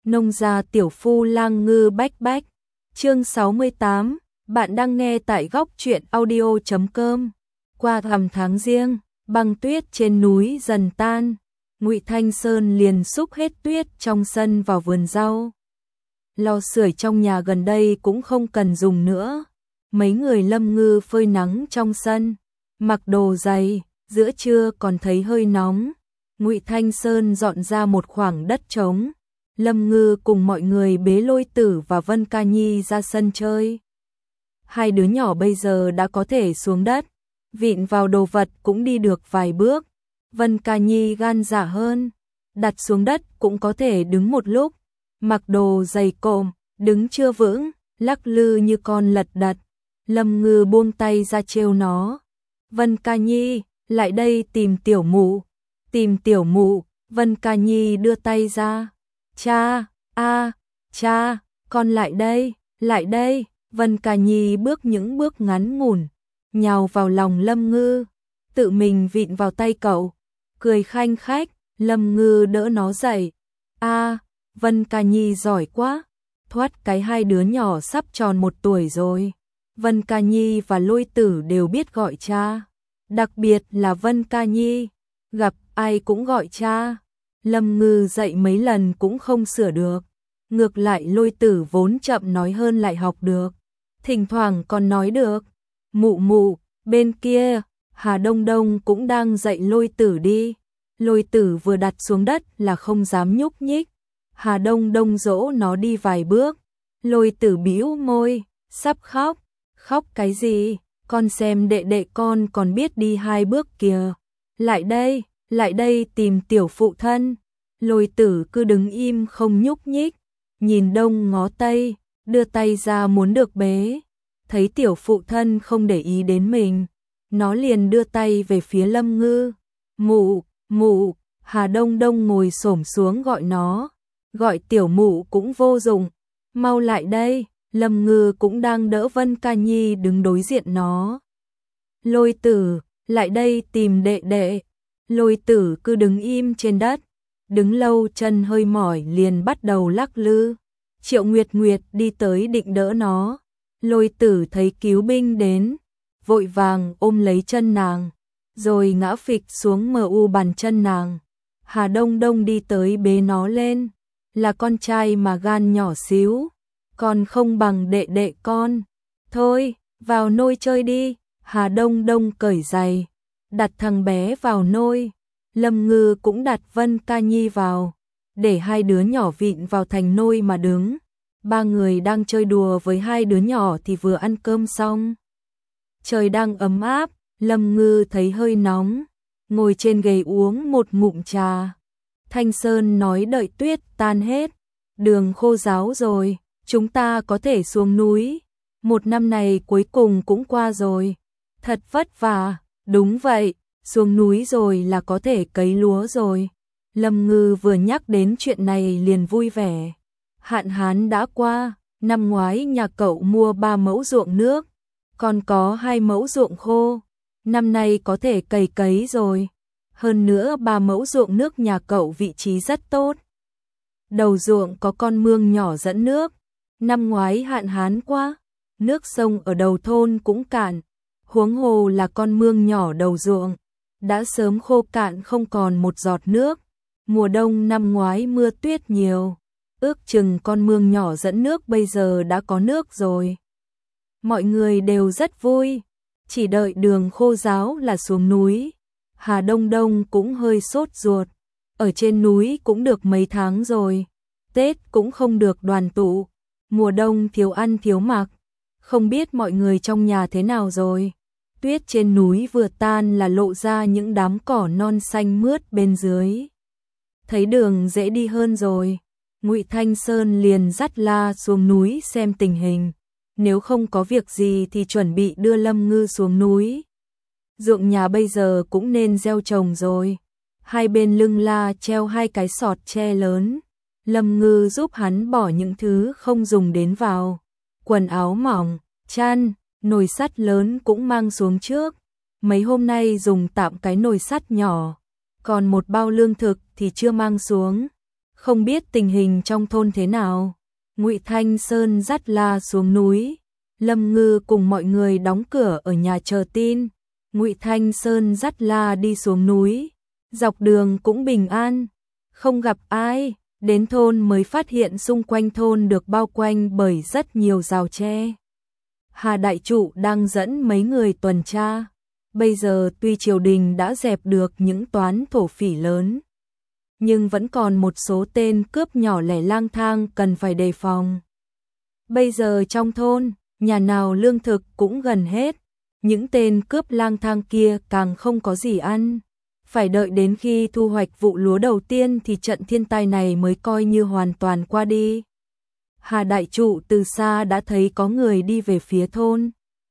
Nông gia tiểu phu lang ngư bách bách. Chương 68, bạn đang nghe tại góc truyện audio.com. Qua rằm tháng giêng, băng tuyết trên núi dần tan, Ngụy Thanh Sơn liền xúc hết tuyết trong sân vào vườn rau. Lò sưởi trong nhà gần đây cũng không cần dùng nữa. Mấy người Lâm Ngư phơi nắng trong sân, mặc đồ dày, giữa trưa còn thấy hơi nóng. Ngụy Thanh Sơn dọn ra một khoảng đất trống. Lâm Ngư cùng mọi người bế Lôi Tử và Vân Ca Nhi ra sân chơi. Hai đứa nhỏ bây giờ đã có thể xuống đất, vịn vào đồ vật cũng đi được vài bước. Vân Ca Nhi gan dạ hơn, đặt xuống đất cũng có thể đứng một lúc. Mặc đồ dày cộm, đứng chưa vững, lắc lư như con lật đật. Lâm Ngư buông tay ra trêu nó. Vân Ca Nhi, lại đây tìm tiểu mụ. Tìm tiểu mụ, Vân Ca Nhi đưa tay ra. Cha, cha, con lại đây, lại đây. Vân Ca Nhi bước những bước ngắn ngủn, nhào vào lòng Lâm Ngư, tự mình vịn vào tay cậu, cười khanh khách. Lâm Ngư đỡ nó dậy. Vân Ca Nhi giỏi quá, thoát cái hai đứa nhỏ sắp tròn 1 tuổi rồi. Vân Ca Nhi và Lôi Tử đều biết gọi cha, đặc biệt là Vân Ca Nhi, gặp ai cũng gọi cha. Lâm Ngư dạy mấy lần cũng không sửa được, ngược lại Lôi Tử vốn chậm nói hơn lại học được, thỉnh thoảng còn nói được. Mụ mụ, bên kia, Hà Đông Đông cũng đang dạy Lôi Tử đi. Lôi Tử vừa đặt xuống đất là không dám nhúc nhích. Hà Đông Đông dỗ nó đi vài bước. Lôi Tử bĩu môi, sắp khóc. Khóc cái gì, con xem đệ đệ con còn biết đi 2 bước kìa. Lại đây tìm tiểu phụ thân. Lôi Tử cứ đứng im không nhúc nhích, nhìn đông ngó tây, đưa tay ra muốn được bế. Thấy tiểu phụ thân không để ý đến mình, nó liền đưa tay về phía Lâm Ngư. Mụ, Hà Đông Đông ngồi xổm xuống gọi nó. Gọi tiểu mụ cũng vô dụng, mau lại đây. Lâm Ngư cũng đang đỡ Vân Ca Nhi đứng đối diện nó. Lôi Tử, lại đây tìm đệ đệ. Lôi Tử cứ đứng im trên đất, đứng lâu chân hơi mỏi liền bắt đầu lắc lư. Triệu Nguyệt Nguyệt đi tới định đỡ nó. Lôi Tử thấy cứu binh đến, vội vàng ôm lấy chân nàng, rồi ngã phịch xuống bàn chân nàng. Hà Đông Đông đi tới bế nó lên. Là con trai mà gan nhỏ xíu, còn không bằng đệ đệ con. Thôi, vào nôi chơi đi. Hà Đông Đông cởi giày, đặt thằng bé vào nôi. Lâm Ngư cũng đặt Vân Ca Nhi vào, để hai đứa nhỏ vịn vào thành nôi mà đứng. 3 người đang chơi đùa với hai đứa nhỏ thì vừa ăn cơm xong. Trời đang ấm áp, Lâm Ngư thấy hơi nóng, ngồi trên ghế uống một ngụm trà. Thanh Sơn nói đợi tuyết tan hết, đường khô ráo rồi, chúng ta có thể xuống núi. 1 năm này cuối cùng cũng qua rồi, thật vất vả. Đúng vậy, xuống núi rồi là có thể cấy lúa rồi. Lâm Ngư vừa nhắc đến chuyện này liền vui vẻ. Hạn hán đã qua, năm ngoái nhà cậu mua 3 mẫu ruộng nước, còn có 2 mẫu ruộng khô, năm nay có thể cấy rồi. Hơn nữa 3 mẫu ruộng nước nhà cậu vị trí rất tốt. Đầu ruộng có con mương nhỏ dẫn nước. Năm ngoái hạn hán quá, nước sông ở đầu thôn cũng cạn, huống hồ là con mương nhỏ đầu ruộng, đã sớm khô cạn không còn một giọt nước. Mùa đông năm ngoái mưa tuyết nhiều, ước chừng con mương nhỏ dẫn nước bây giờ đã có nước rồi. Mọi người đều rất vui, chỉ đợi đường khô ráo là xuống núi. Hà Đông Đông cũng hơi sốt ruột, ở trên núi cũng được mấy tháng rồi, Tết cũng không được đoàn tụ, mùa đông thiếu ăn thiếu mặc, không biết mọi người trong nhà thế nào rồi. Tuyết trên núi vừa tan là lộ ra những đám cỏ non xanh mướt bên dưới. Thấy đường dễ đi hơn rồi, Ngụy Thanh Sơn liền dắt La xuống núi xem tình hình, nếu không có việc gì thì chuẩn bị đưa Lâm Ngư xuống núi. Ruộng nhà bây giờ cũng nên gieo trồng rồi. Hai bên lưng La treo 2 cái sọt tre lớn. Lâm Ngư giúp hắn bỏ những thứ không dùng đến vào. Quần áo mỏng, chăn, nồi sắt lớn cũng mang xuống trước. Mấy hôm nay dùng tạm cái nồi sắt nhỏ, còn một bao lương thực thì chưa mang xuống. không biết tình hình trong thôn thế nào. Ngụy Thanh Sơn dắt La xuống núi, Lâm Ngư cùng mọi người đóng cửa ở nhà chờ tin. Ngụy Thanh Sơn dắt La đi xuống núi, dọc đường cũng bình an, không gặp ai, đến thôn mới phát hiện xung quanh thôn được bao quanh bởi rất nhiều rào tre. Hà đại trụ đang dẫn mấy người tuần tra, bây giờ tuy triều đình đã dẹp được những toán thổ phỉ lớn, nhưng vẫn còn một số tên cướp nhỏ lẻ lang thang cần phải đề phòng. Bây giờ trong thôn, nhà nào lương thực cũng gần hết, những tên cướp lang thang kia càng không có gì ăn. Phải đợi đến khi thu hoạch vụ lúa đầu tiên thì trận thiên tai này mới coi như hoàn toàn qua đi. Hà đại trụ từ xa đã thấy có người đi về phía thôn,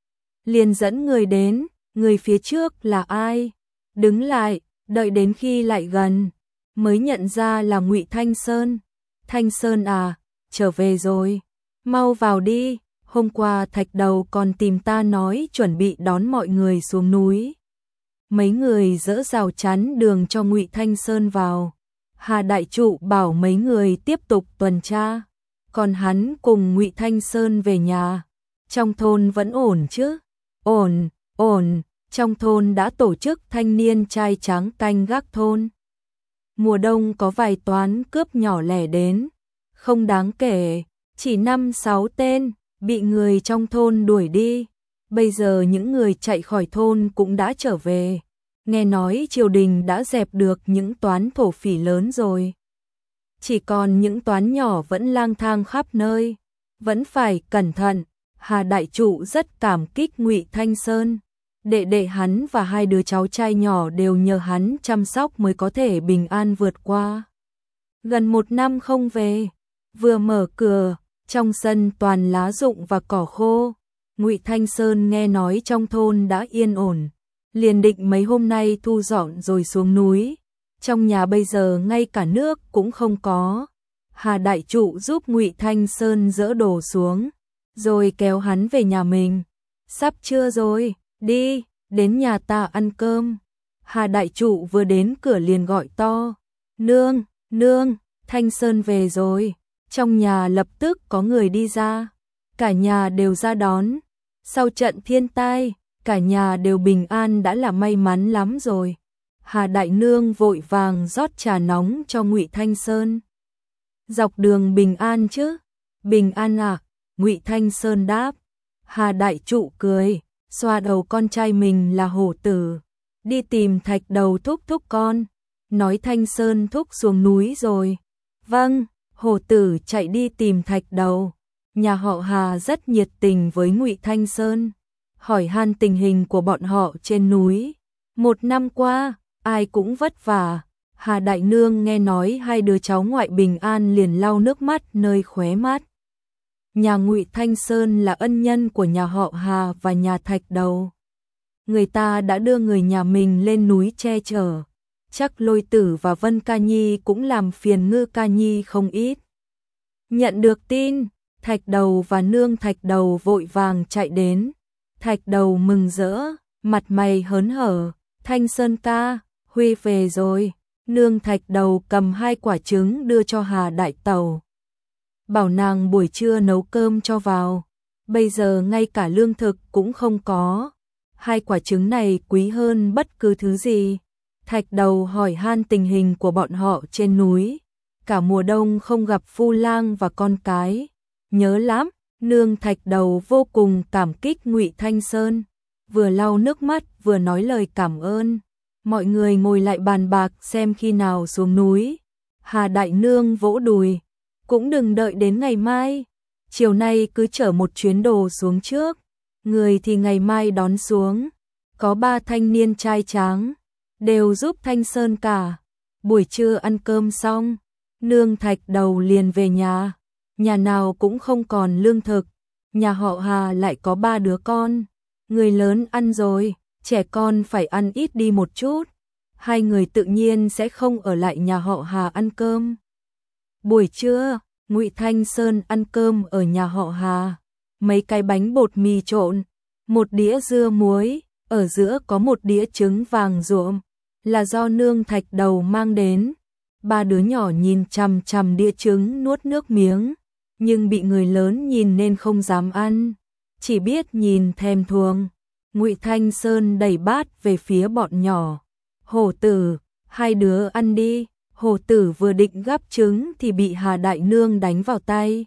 liền dẫn người đến. Người phía trước là ai? Đứng lại, đợi đến khi lại gần, mới nhận ra là Ngụy Thanh Sơn. Thanh Sơn à, trở về rồi, mau vào đi, hôm qua Thạch Đầu còn tìm ta nói chuẩn bị đón mọi người xuống núi. Mấy người dỡ rào chắn đường cho Ngụy Thanh Sơn vào. Hà đại trụ bảo mấy người tiếp tục tuần tra, còn hắn cùng Ngụy Thanh Sơn về nhà. Trong thôn vẫn ổn chứ? Ổn, ổn, trong thôn đã tổ chức thanh niên trai tráng canh gác thôn. Mùa đông có vài toán cướp nhỏ lẻ đến, không đáng kể, chỉ 5-6 tên, bị người trong thôn đuổi đi. Bây giờ những người chạy khỏi thôn cũng đã trở về. Nghe nói triều đình đã dẹp được những toán thổ phỉ lớn rồi. Chỉ còn những toán nhỏ vẫn lang thang khắp nơi, vẫn phải cẩn thận. Hà đại trụ rất cảm kích Ngụy Thanh Sơn. Đệ đệ hắn và hai đứa cháu trai nhỏ đều nhờ hắn chăm sóc mới có thể bình an vượt qua. Gần 1 năm không về, vừa mở cửa, trong sân toàn lá rụng và cỏ khô. Ngụy Thanh Sơn nghe nói trong thôn đã yên ổn, liền định mấy hôm nay thu dọn rồi xuống núi. Trong nhà bây giờ ngay cả nước cũng không có. Hà đại trụ giúp Ngụy Thanh Sơn dỡ đồ xuống, rồi kéo hắn về nhà mình. Sắp trưa rồi, đi, đến nhà ta ăn cơm. Hà đại trụ vừa đến cửa liền gọi to, nương, nương, Thanh Sơn về rồi. Trong nhà lập tức có người đi ra, cả nhà đều ra đón. Sau trận thiên tai, cả nhà đều bình an đã là may mắn lắm rồi. Hà đại nương vội vàng rót trà nóng cho Ngụy Thanh Sơn. Dọc đường bình an chứ? Bình an à? Ngụy Thanh Sơn đáp. Hà đại trụ cười, xoa đầu con trai mình là hổ tử. Đi tìm Thạch Đầu thúc thúc con. Nói Thanh Sơn thúc xuống núi rồi. Vâng, hổ tử chạy đi tìm Thạch Đầu. Nhà họ Hà rất nhiệt tình với Ngụy Thanh Sơn, hỏi han tình hình của bọn họ trên núi. 1 năm qua, ai cũng vất vả. Hà đại nương nghe nói hai đứa cháu ngoại bình an liền lau nước mắt nơi khóe mắt. Nhà Ngụy Thanh Sơn là ân nhân của nhà họ Hà và nhà Thạch Đầu. Người ta đã đưa người nhà mình lên núi che chở. Chắc Lôi Tử và Vân Ca Nhi cũng làm phiền Ngư Ca Nhi không ít. Nhận được tin, Thạch Đầu và nương Thạch Đầu vội vàng chạy đến. Thạch Đầu mừng rỡ, mặt mày hớn hở. Thanh Sơn ca, Huy về rồi. Nương Thạch Đầu cầm 2 quả trứng đưa cho Hà đại tẩu, bảo nàng buổi trưa nấu cơm cho vào. Bây giờ ngay cả lương thực cũng không có. 2 quả trứng này quý hơn bất cứ thứ gì. Thạch Đầu hỏi han tình hình của bọn họ trên núi. Cả mùa đông không gặp Phu Lang và con cái, nhớ lắm. Nương Thạch Đầu vô cùng cảm kích Ngụy Thanh Sơn, vừa lau nước mắt vừa nói lời cảm ơn. Mọi người ngồi lại bàn bạc xem khi nào xuống núi. Hà đại nương vỗ đùi, cũng đừng đợi đến ngày mai, chiều nay cứ chở một chuyến đồ xuống trước, người thì ngày mai đón xuống. Có 3 thanh niên trai tráng, đều giúp Thanh Sơn cả. Buổi trưa ăn cơm xong, nương Thạch Đầu liền về nhà. Nhà nào cũng không còn lương thực, nhà họ Hà lại có 3 đứa con. Người lớn ăn rồi, trẻ con phải ăn ít đi một chút. 2 người tự nhiên sẽ không ở lại nhà họ Hà ăn cơm. Buổi trưa, Ngụy Thanh Sơn ăn cơm ở nhà họ Hà. Mấy cái bánh bột mì trộn, 1 đĩa dưa muối, ở giữa có 1 đĩa trứng vàng ruộm, là do nương Thạch Đầu mang đến. Ba đứa nhỏ nhìn chằm chằm đĩa trứng nuốt nước miếng, nhưng bị người lớn nhìn nên không dám ăn, chỉ biết nhìn thèm thuồng. Ngụy Thanh Sơn đẩy bát về phía bọn nhỏ. Hổ tử, hai đứa ăn đi. Hổ tử vừa định gắp trứng thì bị Hà Đại Nương đánh vào tay.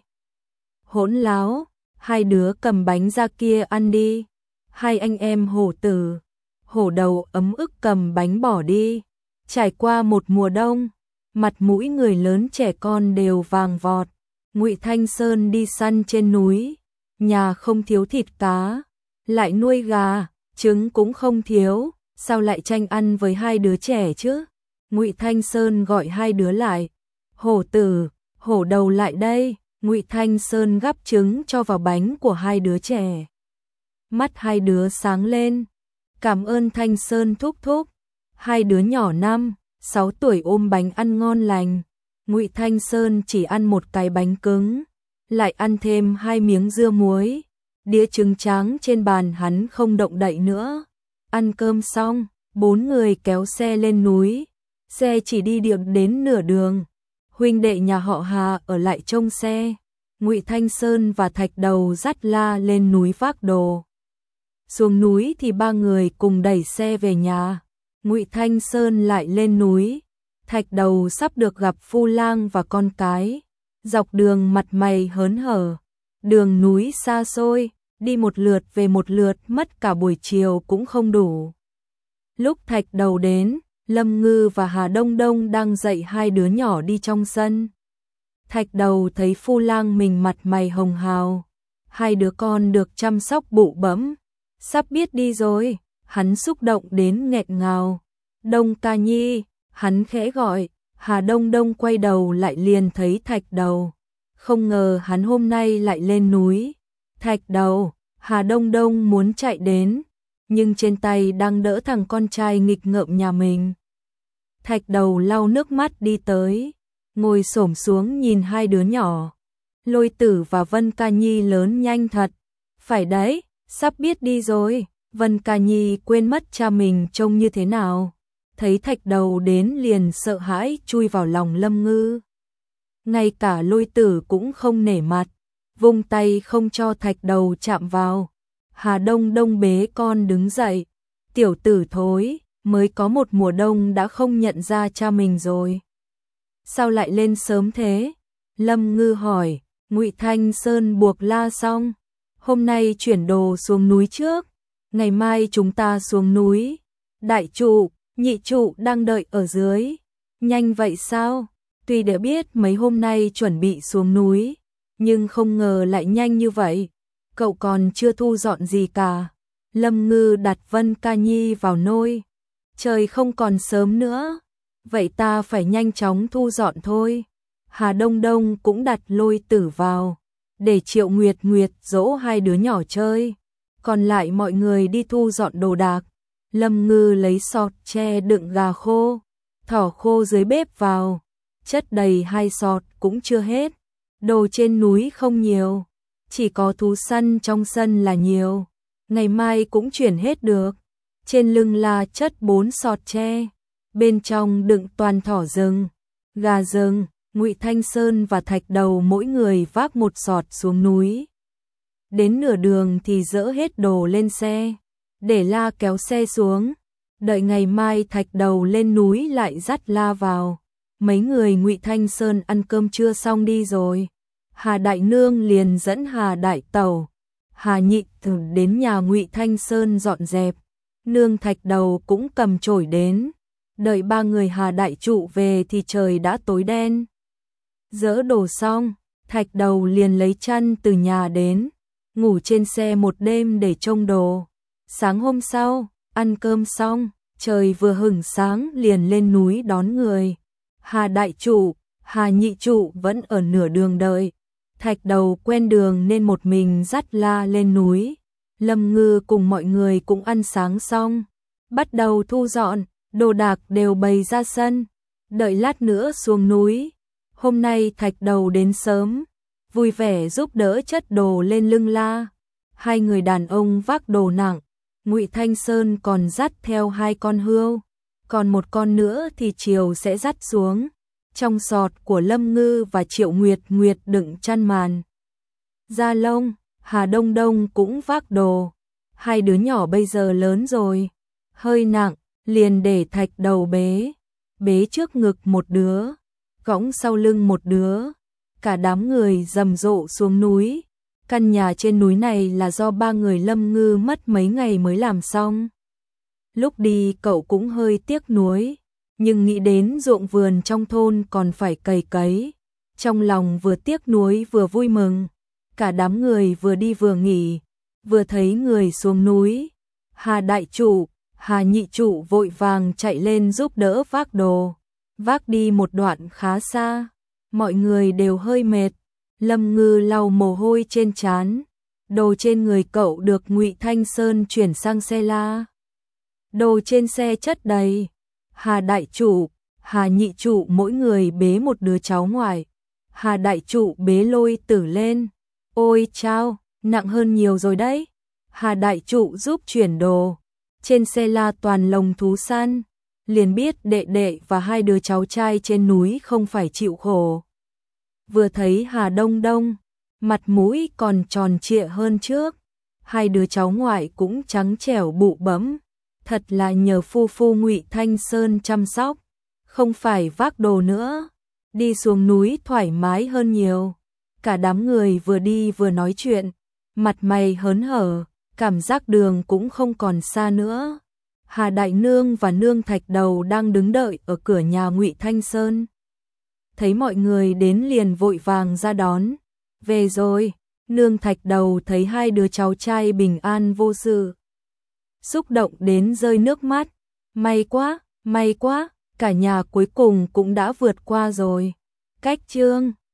Hỗn láo, hai đứa cầm bánh ra kia ăn đi. Hai anh em hổ tử, hổ đầu ấm ức cầm bánh bỏ đi. Trải qua một mùa đông, mặt mũi người lớn trẻ con đều vàng vọt. Ngụy Thanh Sơn đi săn trên núi, nhà không thiếu thịt cá, lại nuôi gà, trứng cũng không thiếu, sao lại tranh ăn với hai đứa trẻ chứ? Ngụy Thanh Sơn gọi hai đứa lại. Hổ tử, hổ đầu lại đây. Ngụy Thanh Sơn gắp trứng cho vào bánh của hai đứa trẻ. Mắt hai đứa sáng lên. Cảm ơn Thanh Sơn thúc thúc. Hai đứa nhỏ 5, 6 tuổi ôm bánh ăn ngon lành. Ngụy Thanh Sơn chỉ ăn một cái bánh cứng, lại ăn thêm 2 miếng dưa muối. Đĩa trứng trắng trên bàn hắn không động đậy nữa. Ăn cơm xong, 4 người kéo xe lên núi. Xe chỉ đi được đến nửa đường. Huynh đệ nhà họ Hà ở lại trông xe. Ngụy Thanh Sơn và Thạch Đầu dắt La lên núi vác đồ. Xuống núi thì 3 người cùng đẩy xe về nhà. Ngụy Thanh Sơn lại lên núi. Thạch Đầu sắp được gặp Phu Lang và con cái. Dọc đường mặt mày hớn hở. Đường núi xa xôi, đi một lượt về một lượt mất cả buổi chiều cũng không đủ. Lúc Thạch Đầu đến, Lâm Ngư và Hà Đông Đông đang dạy hai đứa nhỏ đi trong sân. Thạch Đầu thấy Phu Lang mình mặt mày hồng hào, hai đứa con được chăm sóc bụ bẫm, sắp biết đi rồi, hắn xúc động đến nghẹn ngào. Đông ca nhi, hắn khẽ gọi. Hà Đông Đông quay đầu lại liền thấy Thạch Đầu, không ngờ hắn hôm nay lại lên núi. Thạch Đầu, Hà Đông Đông muốn chạy đến, nhưng trên tay đang đỡ thằng con trai nghịch ngợm nhà mình. Thạch Đầu lau nước mắt đi tới, ngồi xổm xuống nhìn hai đứa nhỏ. Lôi Tử và Vân Ca Nhi lớn nhanh thật. Phải đấy, sắp biết đi rồi. Vân Ca Nhi quên mất cha mình trông như thế nào. Thấy Thạch Đầu đến liền sợ hãi chui vào lòng Lâm Ngư. Ngay cả Lôi Tử cũng không nể mặt, vung tay không cho Thạch Đầu chạm vào. Hà Đông Đông bế con đứng dậy. Tiểu tử thối, mới có một mùa đông đã không nhận ra cha mình rồi. Sao lại lên sớm thế? Lâm Ngư hỏi. Ngụy Thanh Sơn buộc La xong, hôm nay chuyển đồ xuống núi trước, ngày mai chúng ta xuống núi. Đại trụ, nhị trụ đang đợi ở dưới. Nhanh vậy sao? Tuy đã biết mấy hôm nay chuẩn bị xuống núi, nhưng không ngờ lại nhanh như vậy. Cậu còn chưa thu dọn gì cả. Lâm Ngư đặt Vân Ca Nhi vào nôi. Trời không còn sớm nữa, vậy ta phải nhanh chóng thu dọn thôi. Hà Đông Đông cũng đặt Lôi Tử vào, để Triệu Nguyệt Nguyệt dỗ hai đứa nhỏ chơi. Còn lại mọi người đi thu dọn đồ đạc. Lâm Ngư lấy sọt tre đựng gà khô, thỏ khô dưới bếp vào, chất đầy 2 sọt cũng chưa hết. Đồ trên núi không nhiều, chỉ có thú săn trong sân là nhiều, ngày mai cũng chuyển hết được. Trên lưng là chất 4 sọt tre, bên trong đựng toàn thỏ rừng, gà rừng. Ngụy Thanh Sơn và Thạch Đầu mỗi người vác một sọt xuống núi. Đến nửa đường thì dỡ hết đồ lên xe, để La kéo xe xuống. Đợi ngày mai Thạch Đầu lên núi lại dắt La vào. Mấy người Ngụy Thanh Sơn ăn cơm trưa xong đi rồi. Hà Đại Nương liền dẫn Hà Đại Tẩu, Hà Nhị Tử đến nhà Ngụy Thanh Sơn dọn dẹp. Nương Thạch Đầu cũng cầm chổi đến. Đợi 3 người Hà Đại Trụ về thì trời đã tối đen. Dỡ đồ xong, Thạch Đầu liền lấy chăn từ nhà đến, ngủ trên xe một đêm để trông đồ. Sáng hôm sau, ăn cơm xong, trời vừa hửng sáng liền lên núi đón người. Hà Đại Trụ, Hà Nhị Trụ vẫn ở nửa đường đợi. Thạch Đầu quen đường nên một mình dắt La lên núi. Lâm Ngư cùng mọi người cũng ăn sáng xong, bắt đầu thu dọn, đồ đạc đều bày ra sân, đợi lát nữa xuống núi. Hôm nay Thạch Đầu đến sớm, vui vẻ giúp đỡ chất đồ lên lưng La. Hai người đàn ông vác đồ nặng, Ngụy Thanh Sơn còn dắt theo 2 con hươu, còn một con nữa thì chiều sẽ dắt xuống. Trong sọt của Lâm Ngư và Triệu Nguyệt Nguyệt đựng chăn màn da lông, Hà Đông Đông cũng vác đồ. Hai đứa nhỏ bây giờ lớn rồi, hơi nặng, liền để Thạch Đầu bế. Bế trước ngực một đứa, cõng sau lưng một đứa. Cả đám người rầm rộ xuống núi. Căn nhà trên núi này là do ba người Lâm Ngư mất mấy ngày mới làm xong. Lúc đi cậu cũng hơi tiếc nuối, nhưng nghĩ đến ruộng vườn trong thôn còn phải cày cấy. Trong lòng vừa tiếc nuối vừa vui mừng. Cả đám người vừa đi vừa nghỉ, vừa thấy người xuống núi. Hà đại trụ, Hà nhị trụ vội vàng chạy lên giúp đỡ vác đồ. Vác đi một đoạn khá xa, mọi người đều hơi mệt. Lâm Ngư lau mồ hôi trên trán. Đồ trên người cậu được Ngụy Thanh Sơn chuyển sang xe la. Đồ trên xe chất đầy. Hà đại trụ, Hà nhị trụ mỗi người bế một đứa cháu ngoại. Hà đại trụ bế Lôi Tử lên. Ôi chao, nặng hơn nhiều rồi đấy. Hà đại trụ giúp chuyển đồ. Trên xe la toàn lồng thú săn, liền biết đệ đệ và hai đứa cháu trai trên núi không phải chịu khổ. Vừa thấy Hà Đông Đông, mặt mũi còn tròn trịa hơn trước. Hai đứa cháu ngoại cũng trắng trẻo bụ bẫm, thật là nhờ phu Ngụy Thanh Sơn chăm sóc, không phải vác đồ nữa. Đi xuống núi thoải mái hơn nhiều. Cả đám người vừa đi vừa nói chuyện, mặt mày hớn hở, cảm giác đường cũng không còn xa nữa. Hà Đại Nương và Nương Thạch Đầu đang đứng đợi ở cửa nhà Ngụy Thanh Sơn. Thấy mọi người đến liền vội vàng ra đón. Về rồi, Nương Thạch Đầu thấy hai đứa cháu trai bình an vô sự, xúc động đến rơi nước mắt. May quá, cả nhà cuối cùng cũng đã vượt qua rồi. Cách chương